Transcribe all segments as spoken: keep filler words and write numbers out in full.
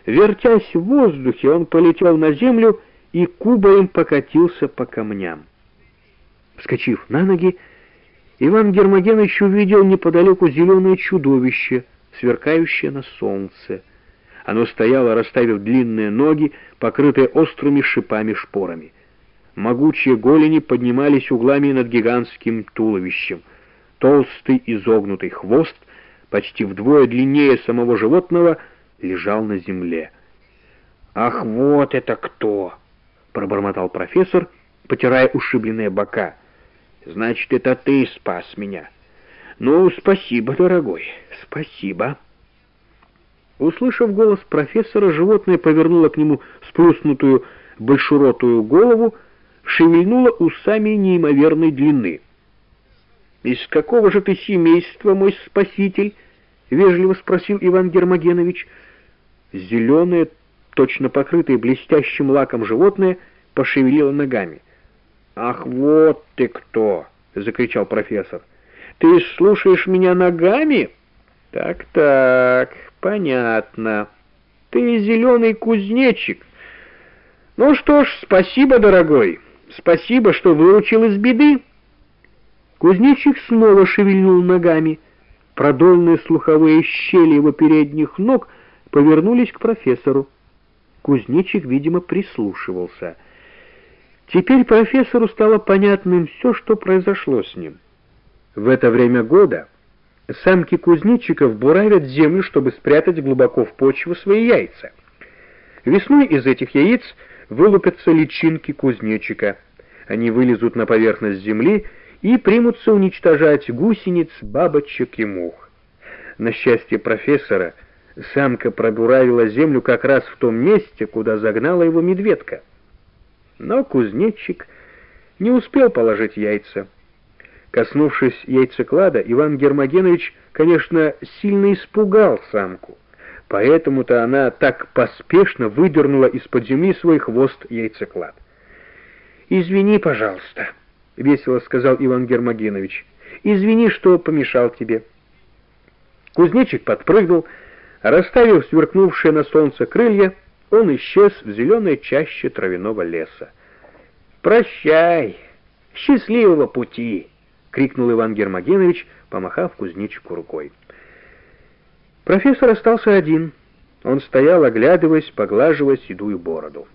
Вертясь в воздухе, он полетел на землю и кубарем покатился по камням. Вскочив на ноги, Иван Гермогенович увидел неподалеку зеленое чудовище, сверкающее на солнце. Оно стояло, расставив длинные ноги, покрытые острыми шипами-шпорами. Могучие голени поднимались углами над гигантским туловищем. Толстый изогнутый хвост, почти вдвое длиннее самого животного, лежал на земле. «Ах, вот это кто!» — пробормотал профессор, потирая ушибленные бока. «Значит, это ты спас меня. Ну, спасибо, дорогой, спасибо». Услышав голос профессора, животное повернуло к нему сплюснутую большеротую голову, шевельнуло усами неимоверной длины. «Из какого же ты семейства, мой спаситель?» — вежливо спросил Иван Гермогенович. Зеленое, точно покрытое блестящим лаком животное пошевелило ногами. «Ах, вот ты кто!» — закричал профессор. «Ты слушаешь меня ногами? Так-так, понятно. Ты зеленый кузнечик. Ну что ж, спасибо, дорогой. Спасибо, что выручил из беды». Кузнечик снова шевельнул ногами. Продольные слуховые щели его передних ног повернулись к профессору. Кузнечик, видимо, прислушивался. Теперь профессору стало понятным все, что произошло с ним. В это время года самки кузнечиков буравят землю, чтобы спрятать глубоко в почву свои яйца. Весной из этих яиц вылупятся личинки кузнечика. Они вылезут на поверхность земли и примутся уничтожать гусениц, бабочек и мух. На счастье профессора, самка пробуравила землю как раз в том месте, куда загнала его медведка. Но кузнечик не успел положить яйца. Коснувшись яйцеклада, Иван Гермогенович, конечно, сильно испугал самку. Поэтому-то она так поспешно выдернула из-под земли свой хвост-яйцеклад. «Извини, пожалуйста», — весело сказал Иван Гермогенович. «Извини, что помешал тебе». Кузнечик подпрыгнул, расставив сверкнувшие на солнце крылья, он исчез в зеленой чаще травяного леса. «Прощай! Счастливого пути!» — крикнул Иван Гермогенович, помахав кузнечику рукой. Профессор остался один. Он стоял, оглядываясь, поглаживая седую бороду.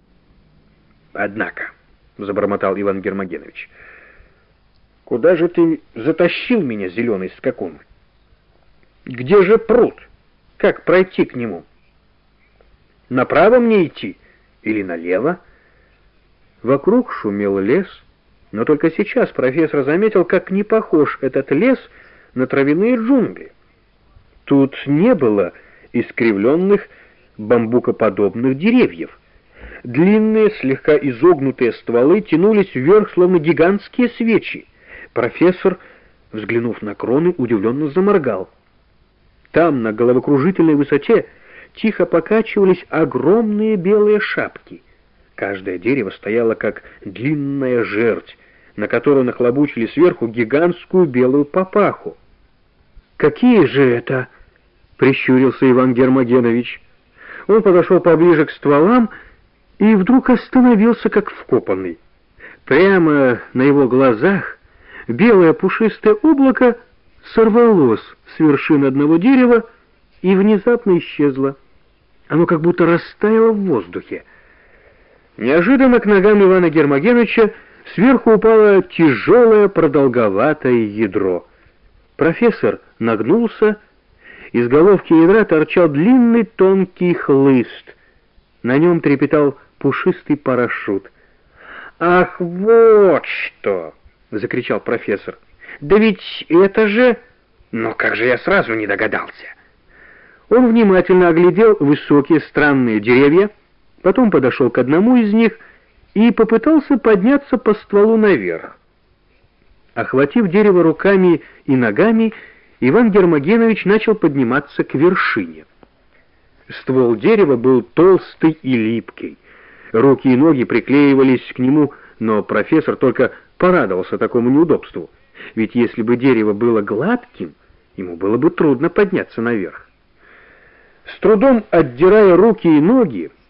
«Однако», — забормотал Иван Гермогенович, — «куда же ты затащил меня, зеленый скакун? Где же пруд? Как пройти к нему? Направо мне идти или налево?» Вокруг шумел лес, но только сейчас профессор заметил, как не похож этот лес на травяные джунгли. Тут не было искривленных бамбукоподобных деревьев. Длинные, слегка изогнутые стволы тянулись вверх, словно гигантские свечи. Профессор, взглянув на кроны, удивленно заморгал. Там, на головокружительной высоте, тихо покачивались огромные белые шапки. Каждое дерево стояло как длинная жердь, на которую нахлобучили сверху гигантскую белую папаху. «Какие же это?» — прищурился Иван Гермогенович. Он подошел поближе к стволам и вдруг остановился, как вкопанный. Прямо на его глазах белое пушистое облако сорвалось с вершины одного дерева и внезапно исчезло. Оно как будто растаяло в воздухе. Неожиданно к ногам Ивана Гермогеновича сверху упало тяжелое продолговатое ядро. Профессор нагнулся, из головки ядра торчал длинный тонкий хлыст. На нем трепетал пушистый парашют. «Ах, вот что!» — закричал профессор. «Да ведь это же... Но как же я сразу не догадался!» Он внимательно оглядел высокие странные деревья, потом подошел к одному из них и попытался подняться по стволу наверх. Охватив дерево руками и ногами, Иван Гермогенович начал подниматься к вершине. Ствол дерева был толстый и липкий. Руки и ноги приклеивались к нему, но профессор только порадовался такому неудобству. Ведь если бы дерево было гладким, ему было бы трудно подняться наверх. С трудом отдирая руки и ноги,